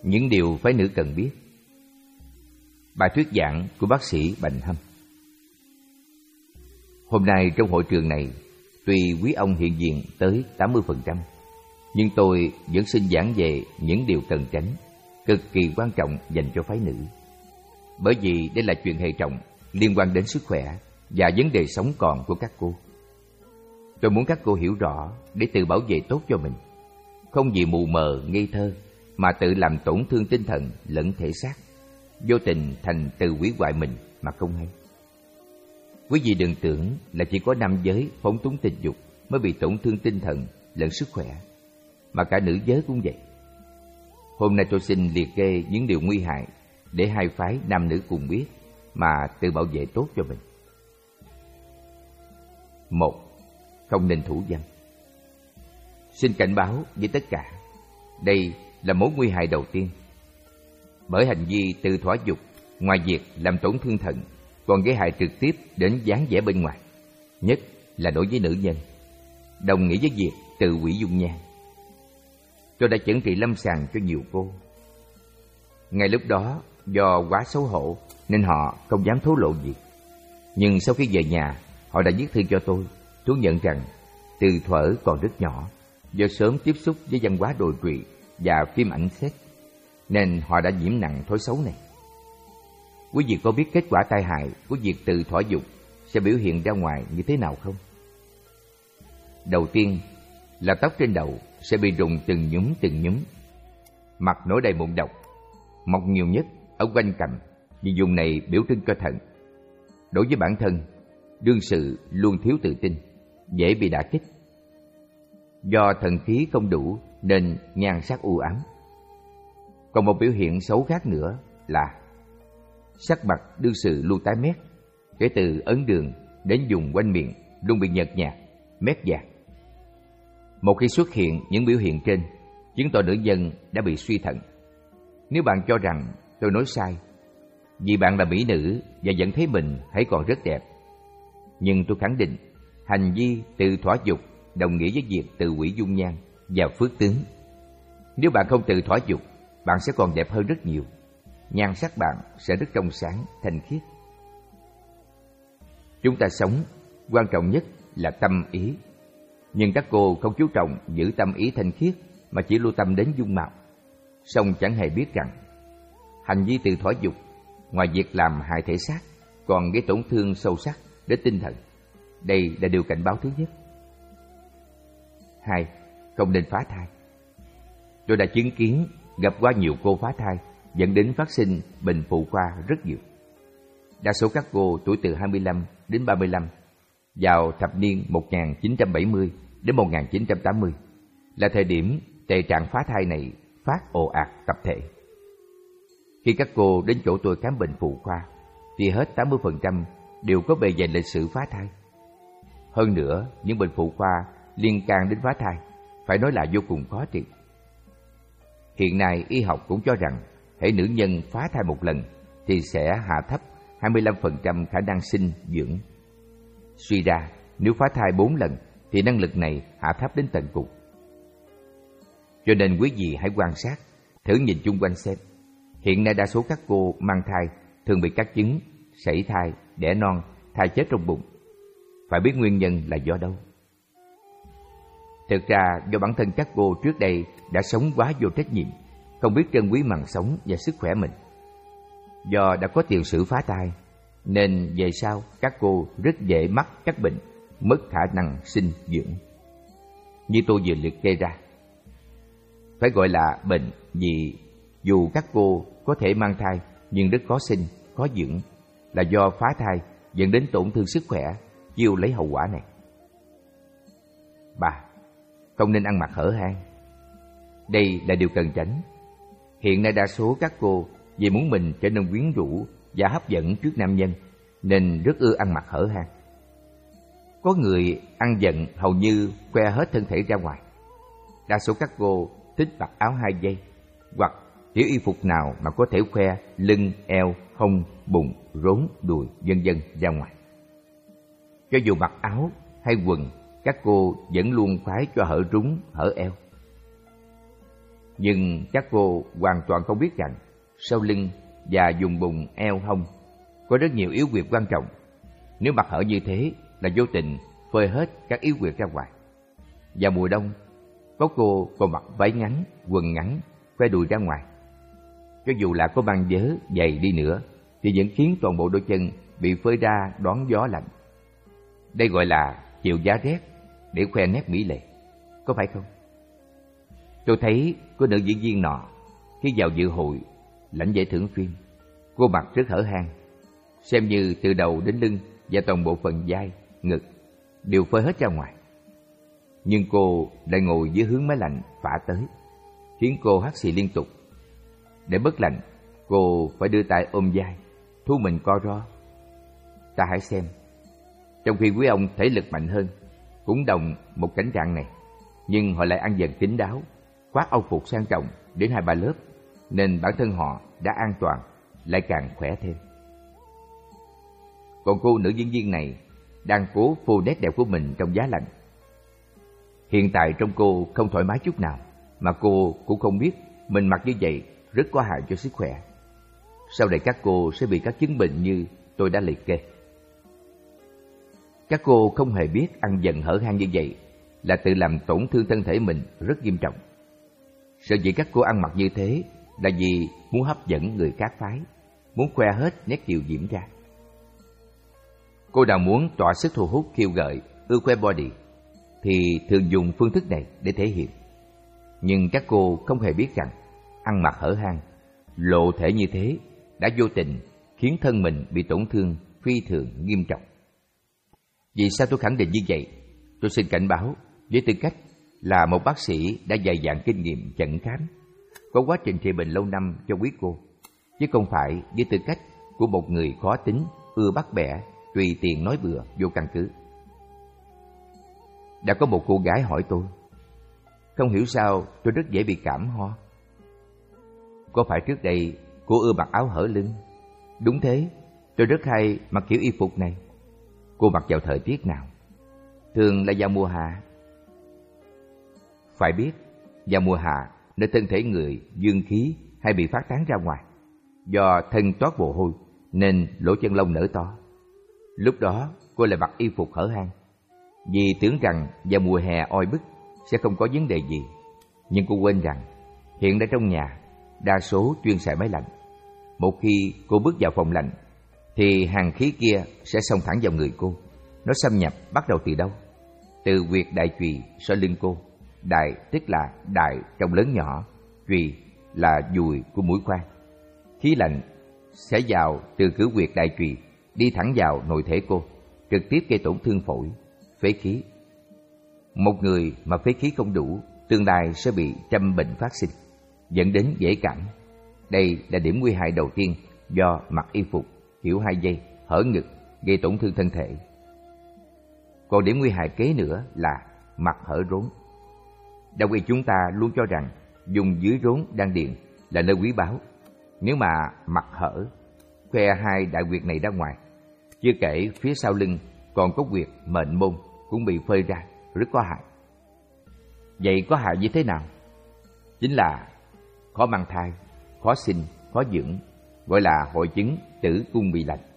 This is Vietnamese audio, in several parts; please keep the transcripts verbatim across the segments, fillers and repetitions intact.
những điều phái nữ cần biết. Bài thuyết giảng của bác sĩ Bành Hâm. Hôm nay trong hội trường này, tuy quý ông hiện diện tới tám mươi phần trăm, nhưng tôi vẫn xin giảng về những điều cần tránh, cực kỳ quan trọng dành cho phái nữ. Bởi vì đây là chuyện hệ trọng, liên quan đến sức khỏe và vấn đề sống còn của các cô. Tôi muốn các cô hiểu rõ để tự bảo vệ tốt cho mình, không vì mù mờ, ngây thơ mà tự làm tổn thương tinh thần lẫn thể xác, vô tình thành tự hủy hoại mình mà không hay. Quý vị đừng tưởng là chỉ có nam giới phóng túng tình dục mới bị tổn thương tinh thần lẫn sức khỏe, mà cả nữ giới cũng vậy. Hôm nay tôi xin liệt kê những điều nguy hại để hai phái nam nữ cùng biết mà tự bảo vệ tốt cho mình. Một, không nên thủ dâm. Xin cảnh báo với tất cả, đây là mối nguy hại đầu tiên. Bởi hành vi tự thỏa dục, ngoài việc làm tổn thương thận, còn gây hại trực tiếp đến dáng vẻ bên ngoài, nhất là đối với nữ nhân, đồng nghĩa với việc tự hủy dung nhan. Tôi đã chẩn trị lâm sàng cho nhiều cô. Ngay lúc đó, do quá xấu hổ nên họ không dám thổ lộ gì. Nhưng sau khi về nhà, họ đã viết thư cho tôi, thú nhận rằng từ thuở còn rất nhỏ, do sớm tiếp xúc với văn hóa đồi trụy và phim ảnh sex, nên họ đã nhiễm nặng thói xấu này. Quý vị có biết kết quả tai hại của việc tự thỏa dục sẽ biểu hiện ra ngoài như thế nào không? Đầu tiên là tóc trên đầu sẽ bị rụng từng nhúm từng nhúm, mặt nổi đầy mụn độc, mọc nhiều nhất ở quanh cằm vì vùng này biểu trưng cho thận. Đối với bản thân, đương sự luôn thiếu tự tin, dễ bị đả kích. Do thần khí không đủ nên nhan sắc u ám. Còn một biểu hiện xấu khác nữa là sắc mặt đương sự luôn tái mét, kể từ ấn đường đến vùng quanh miệng luôn bị nhợt nhạt, mét vàng. Một khi xuất hiện những biểu hiện trên, chứng tỏ nữ nhân đã bị suy thận. Nếu bạn cho rằng tôi nói sai, vì bạn là mỹ nữ và vẫn thấy mình hãy còn rất đẹp, nhưng tôi khẳng định hành vi tự thỏa dục đồng nghĩa với việc tự hủy dung nhan và phước tướng. Nếu bạn không tự thỏa dục, bạn sẽ còn đẹp hơn rất nhiều. Nhan sắc bạn sẽ rất trong sáng, thanh khiết. Chúng ta sống, quan trọng nhất là tâm ý. Nhưng các cô không chú trọng giữ tâm ý thanh khiết mà chỉ lưu tâm đến dung mạo. Song chẳng hề biết rằng hành vi tự thỏa dục, ngoài việc làm hại thể xác, còn gây tổn thương sâu sắc đến tinh thần. Đây là điều cảnh báo thứ nhất. Hai, không nên phá thai. Tôi đã chứng kiến, gặp qua nhiều cô phá thai, dẫn đến phát sinh bệnh phụ khoa rất nhiều. Đa số các cô tuổi từ hai mươi lăm đến ba mươi lăm, vào thập niên một nghìn chín trăm bảy mươi đến một nghìn chín trăm tám mươi, là thời điểm tệ trạng phá thai này phát ồ ạt tập thể. Khi các cô đến chỗ tôi khám bệnh phụ khoa, thì hết tám mươi phần trăm đều có bề dày lịch sử phá thai. Hơn nữa, những bệnh phụ khoa liên can đến phá thai phải nói là vô cùng khó trị. Hiện nay y học cũng cho rằng hễ nữ nhân phá thai một lần thì sẽ hạ thấp hai mươi lăm phần trăm khả năng sinh dưỡng. Suy ra, nếu phá thai bốn lần thì năng lực này hạ thấp đến tận cùng. Cho nên quý vị hãy quan sát, thử nhìn chung quanh xem. Hiện nay đa số các cô mang thai thường bị cắt trứng, sảy thai, đẻ non, thai chết trong bụng. Phải biết nguyên nhân là do đâu? Thực ra do bản thân các cô trước đây đã sống quá vô trách nhiệm, không biết trân quý mạng sống và sức khỏe mình. Do đã có tiền sử phá thai, nên về sau các cô rất dễ mắc các bệnh, mất khả năng sinh dưỡng. Như tôi vừa liệt kê ra. Phải gọi là bệnh vì dù các cô có thể mang thai nhưng rất khó sinh, khó dưỡng, là do phá thai dẫn đến tổn thương sức khỏe, chịu lấy hậu quả này. Ba, không nên ăn mặc hở hang. Đây là điều cần tránh. Hiện nay đa số các cô vì muốn mình trở nên quyến rũ và hấp dẫn trước nam nhân nên rất ưa ăn mặc hở hang. Có người ăn giận hầu như khoe hết thân thể ra ngoài. Đa số các cô thích mặc áo hai dây hoặc kiểu y phục nào mà có thể khoe lưng, eo, hông, bụng, rốn, đùi, vân vân ra ngoài. Cho dù mặc áo hay quần, các cô vẫn luôn khoái cho hở rúng, hở eo. Nhưng các cô hoàn toàn không biết rằng sau lưng và vùng bụng eo hông có rất nhiều yếu huyệt quan trọng. Nếu mặt hở như thế là vô tình phơi hết các yếu huyệt ra ngoài. Vào mùa đông, có cô còn mặc váy ngắn, quần ngắn, khoe đùi ra ngoài. Cho dù là có băng vớ dày đi nữa thì vẫn khiến toàn bộ đôi chân bị phơi ra đón gió lạnh. Đây gọi là chịu giá rét để khoe nét mỹ lệ, có phải không? Tôi thấy có nữ diễn viên nọ khi vào dự hội lãnh giải thưởng phim, cô mặc rất hở hang, xem như từ đầu đến lưng và toàn bộ phần vai, ngực đều phơi hết ra ngoài. Nhưng cô lại ngồi dưới hướng máy lạnh phả tới, khiến cô hắt xì liên tục. Để bớt lạnh, cô phải đưa tay ôm vai, thu mình co ro. Ta hãy xem, trong khi quý ông thể lực mạnh hơn, cũng đồng một cảnh trạng này, nhưng họ lại ăn dần kín đáo, khoác âu phục sang trọng đến hai ba lớp, nên bản thân họ đã an toàn, lại càng khỏe thêm. Còn cô nữ diễn viên này đang cố phô nét đẹp của mình trong giá lạnh. Hiện tại trong cô không thoải mái chút nào, mà cô cũng không biết mình mặc như vậy rất có hại cho sức khỏe. Sau này các cô sẽ bị các chứng bệnh như tôi đã liệt kê. Các cô không hề biết ăn dần hở hang như vậy là tự làm tổn thương thân thể mình rất nghiêm trọng. Sở dĩ các cô ăn mặc như thế là vì muốn hấp dẫn người khác phái, muốn khoe hết nét kiều diễm ra. Cô nào muốn tỏa sức thu hút khiêu gợi, ưa khoe body thì thường dùng phương thức này để thể hiện. Nhưng các cô không hề biết rằng ăn mặc hở hang, lộ thể như thế đã vô tình khiến thân mình bị tổn thương phi thường nghiêm trọng. Vì sao tôi khẳng định như vậy? Tôi xin cảnh báo với tư cách là một bác sĩ đã dày dạn kinh nghiệm chẩn khám, có quá trình trị bệnh lâu năm cho quý cô, chứ không phải với tư cách của một người khó tính, ưa bắt bẻ, tùy tiện nói bừa vô căn cứ. Đã có một cô gái hỏi tôi, không hiểu sao tôi rất dễ bị cảm ho. Có phải trước đây cô ưa mặc áo hở lưng? Đúng thế, tôi rất hay mặc kiểu y phục này. Cô mặc vào thời tiết nào? Thường là vào mùa hạ. Phải biết, vào mùa hạ, nơi thân thể người dương khí hay bị phát tán ra ngoài, do thân toát mồ hôi nên lỗ chân lông nở to. Lúc đó cô lại mặc y phục hở hang, vì tưởng rằng vào mùa hè oi bức sẽ không có vấn đề gì. Nhưng cô quên rằng hiện đã trong nhà đa số chuyên xài máy lạnh. Một khi cô bước vào phòng lạnh thì hàn khí kia sẽ xông thẳng vào người cô. Nó xâm nhập bắt đầu từ đâu? Từ huyệt đại chùy sau lưng cô. Đại tức là đại trong lớn nhỏ, chùy là dùi của mũi khoan. Khí lạnh sẽ vào từ cửa huyệt đại chùy đi thẳng vào nội thể cô, trực tiếp gây tổn thương phổi, phế khí. Một người mà phế khí không đủ, tương lai sẽ bị trăm bệnh phát sinh, dẫn đến dễ cảm. Đây là điểm nguy hại đầu tiên do mặc y phục kiểu hai dây, hở ngực, gây tổn thương thân thể. Còn điểm nguy hại kế nữa là mặc hở rốn. Đông y chúng ta luôn cho rằng dùng dưới rốn đan điền là nơi quý báu. Nếu mà mặc hở, khoe hai đại huyệt này ra ngoài, chưa kể phía sau lưng còn có huyệt mệnh môn cũng bị phơi ra, rất có hại. Vậy có hại như thế nào? Chính là khó mang thai, khó sinh, khó dưỡng, gọi là hội chứng tử cung bị lạnh.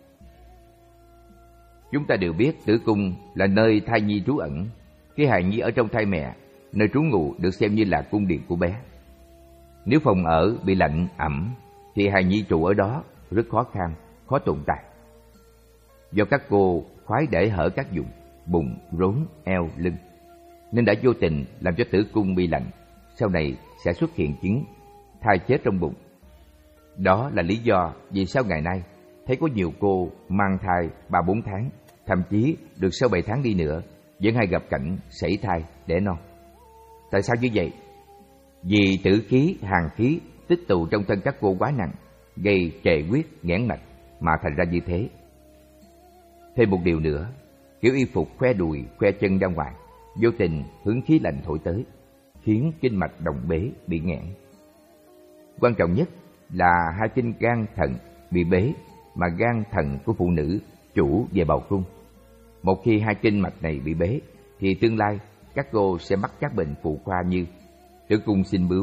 Chúng ta đều biết tử cung là nơi thai nhi trú ẩn. Khi hài nhi ở trong thai mẹ, nơi trú ngụ được xem như là cung điện của bé. Nếu phòng ở bị lạnh, ẩm, thì hài nhi trụ ở đó rất khó khăn, khó tồn tại. Do các cô khoái để hở các vùng, bụng, rốn, eo, lưng, nên đã vô tình làm cho tử cung bị lạnh, sau này sẽ xuất hiện chứng thai chết trong bụng. Đó là lý do vì sao ngày nay thấy có nhiều cô mang thai ba bốn tháng, thậm chí được sáu bảy tháng đi nữa, vẫn hay gặp cảnh sảy thai đẻ non. Tại sao như vậy? Vì tử khí, hàn khí tích tụ trong thân các cô quá nặng, gây trệ huyết, nghẽn mạch mà thành ra như thế. Thêm một điều nữa, kiểu y phục khoe đùi, khoe chân ra ngoài, vô tình hướng khí lạnh thổi tới, khiến kinh mạch đồng bế bị nghẽn. Quan trọng nhất là hai kinh gan thận bị bế, mà gan thận của phụ nữ chủ về bầu cung. Một khi hai kinh mạch này bị bế thì tương lai các cô sẽ mắc các bệnh phụ khoa như tử cung sinh bướu,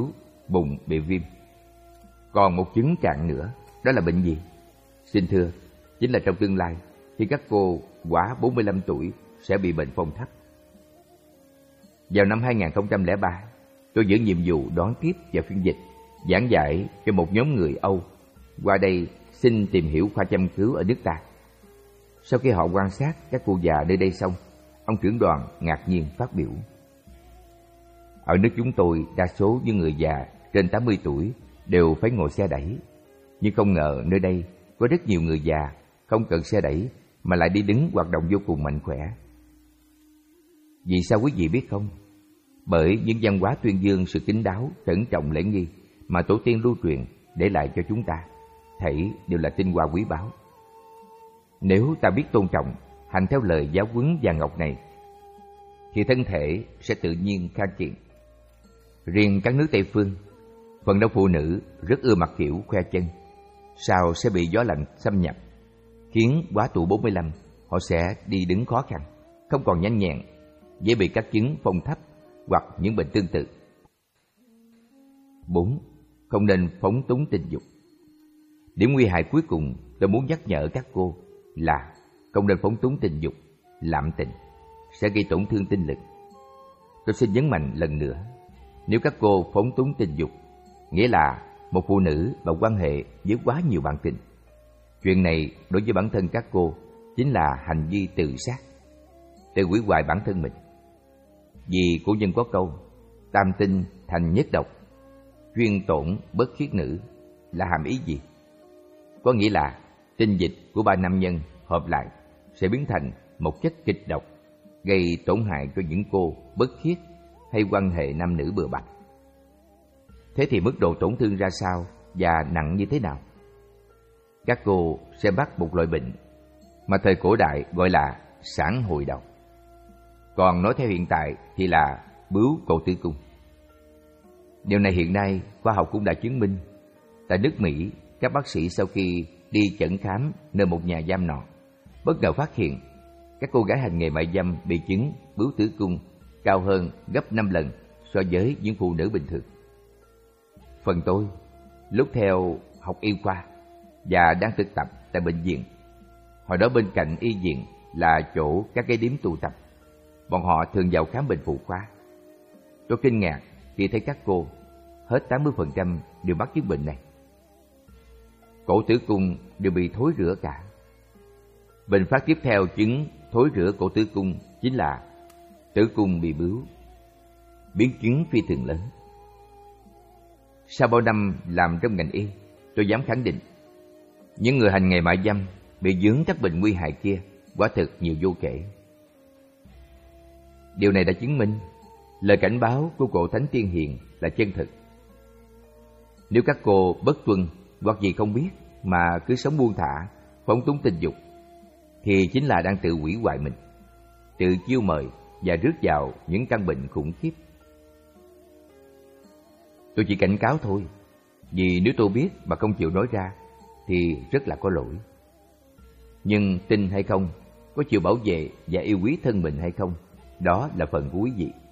bụng bị viêm. Còn một chứng trạng nữa, đó là bệnh gì? Xin thưa, chính là trong tương lai, khi các cô quá bốn mươi lăm tuổi sẽ bị bệnh phong thấp. Vào năm hai nghìn không trăm lẻ ba, tôi giữ nhiệm vụ đón tiếp và phiên dịch, giảng dạy cho một nhóm người Âu qua đây xin tìm hiểu khoa châm cứu ở nước ta. Sau khi họ quan sát các cụ già nơi đây xong, ông trưởng đoàn ngạc nhiên phát biểu: ở nước chúng tôi, đa số những người già trên tám mươi tuổi đều phải ngồi xe đẩy, nhưng không ngờ nơi đây có rất nhiều người già không cần xe đẩy mà lại đi đứng hoạt động vô cùng mạnh khỏe. Vì sao quý vị biết không? Bởi những văn hóa tuyên dương sự kính đáo, cẩn trọng lễ nghi mà tổ tiên lưu truyền để lại cho chúng ta, thảy đều là tinh hoa quý báu. Nếu ta biết tôn trọng, hành theo lời giáo huấn vàng ngọc này, thì thân thể sẽ tự nhiên khang kiện. Riêng các nước Tây phương, phần đông phụ nữ rất ưa mặc kiểu khoe chân, sau sẽ bị gió lạnh xâm nhập, khiến quá tuổi bốn mươi lăm họ sẽ đi đứng khó khăn, không còn nhanh nhẹn, dễ bị các chứng phong thấp hoặc những bệnh tương tự. Bốn. Không nên phóng túng tình dục. Điểm nguy hại cuối cùng tôi muốn nhắc nhở các cô là không nên phóng túng tình dục, lạm tình sẽ gây tổn thương tinh lực. Tôi xin nhấn mạnh lần nữa, nếu các cô phóng túng tình dục, nghĩa là một phụ nữ và quan hệ với quá nhiều bạn tình. Chuyện này đối với bản thân các cô chính là hành vi tự sát, tự hủy hoại bản thân mình. Vì cổ nhân có câu tam tinh thành nhất độc, chuyên tổn bất khiết nữ là hàm ý gì? Có nghĩa là tinh dịch của ba nam nhân hợp lại sẽ biến thành một chất kịch độc, gây tổn hại cho những cô bất khiết hay quan hệ nam nữ bừa bãi. Thế thì mức độ tổn thương ra sao và nặng như thế nào? Các cô sẽ mắc một loại bệnh mà thời cổ đại gọi là sản hồi đầu, còn nói theo hiện tại thì là bướu cổ tử cung. Điều này hiện nay khoa học cũng đã chứng minh. Tại nước Mỹ, các bác sĩ sau khi đi chẩn khám nơi một nhà giam nọ, bất ngờ phát hiện các cô gái hành nghề mại dâm bị chứng bướu tử cung cao hơn gấp năm lần so với những phụ nữ bình thường. Phần tôi, lúc theo học y khoa và đang thực tập tại bệnh viện, hồi đó bên cạnh y viện là chỗ các cái điếm tụ tập, bọn họ thường vào khám bệnh phụ khoa. Tôi kinh ngạc khi thấy các cô hết tám mươi phần trăm đều mắc chứng bệnh này. Cổ tử cung đều bị thối rữa cả. Bệnh phát tiếp theo chứng thối rữa cổ tử cung chính là tử cung bị bướu, biến chứng phi thường lớn. Sau bao năm làm trong ngành y, tôi dám khẳng định, những người hành nghề mại dâm bị vướng các bệnh nguy hại kia quả thực nhiều vô kể. Điều này đã chứng minh lời cảnh báo của cổ Thánh Tiên Hiền là chân thực. Nếu các cô bất tuân hoặc gì không biết mà cứ sống buông thả, phóng túng tình dục, thì chính là đang tự hủy hoại mình, tự chiêu mời và rước vào những căn bệnh khủng khiếp. Tôi chỉ cảnh cáo thôi, vì nếu tôi biết mà không chịu nói ra thì rất là có lỗi. Nhưng tin hay không, có chịu bảo vệ và yêu quý thân mình hay không, đó là phần của quý vị.